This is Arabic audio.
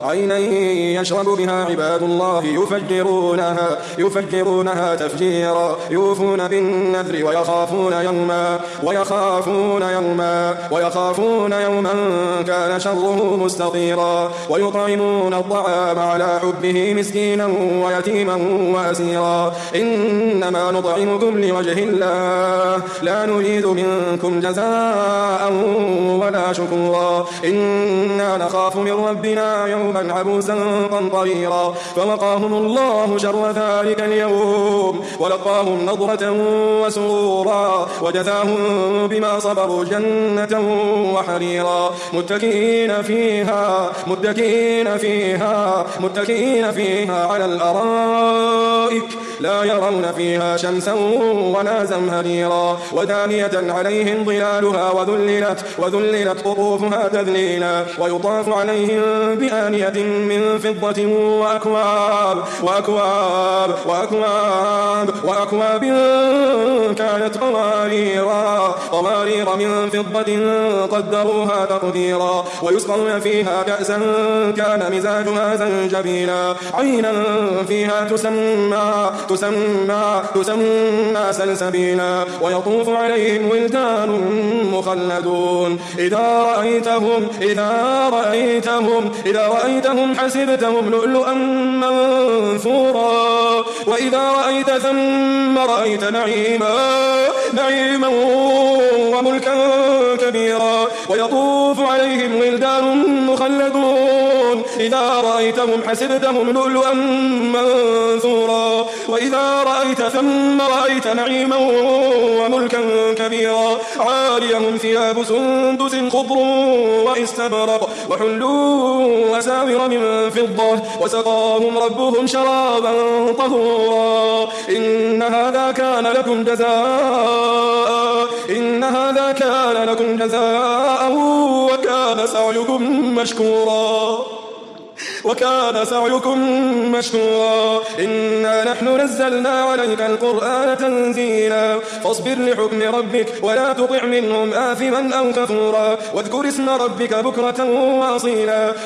عينا يشرب بها عباد الله يفجرونها تفجيرا يوفون بالنذر ويخافون يوما كان شره مستطيرا ويطعمون الطعام على حبه مسكينا ويتيما وأسيرا إنما نطعمكم لوجه الله لا نريد منكم جزاء ولا شكورا إنا نخاف من ربنا يوما عبوسا قمطريرا فوقاهم الله شر ذلك اليوم ولقاهم نضرة وسرورا وجزاهم بما صبروا جنة وحريرا متكئين فيها على الأرائك لا يرون فيها شمسا ولا زمهريرا ودانية عليهم ظلالها وذللت قطوفها تذليلا ويطاف عليهم بآنية من فضة وأكواب كانت قوارير من فضة قدروها تقديرا ويسقون فيها كأسا كان مزاجها زنجبيلا عينا فيها تسمى سلسبيلا ويطوف عليهم ولدان مخلدون إذا رأيتهم حسبتهم لؤلؤا منثورا وإذا رأيت ثم رأيت نعيما وملكا كبيرا ويطوف عليهم ولدان مخلدون إذا رأيتهم حسبتهم لؤلؤا منثورا وإذا رأيت ثم رأيت نعيما وملكا كبيرا عاليهم ثياب سندس خضر واستبرق وحلوا أساور من فضة وسقاهم ربهم شرابا طهورا إن هذا كان لكم جزاء وكان سعيكم مشكورا إنا نحن نزلنا عليك القرآن تنزيلا فاصبر لحكم ربك ولا تطع منهم آثما أو كفورا واذكر اسم ربك بكرة وأصيلا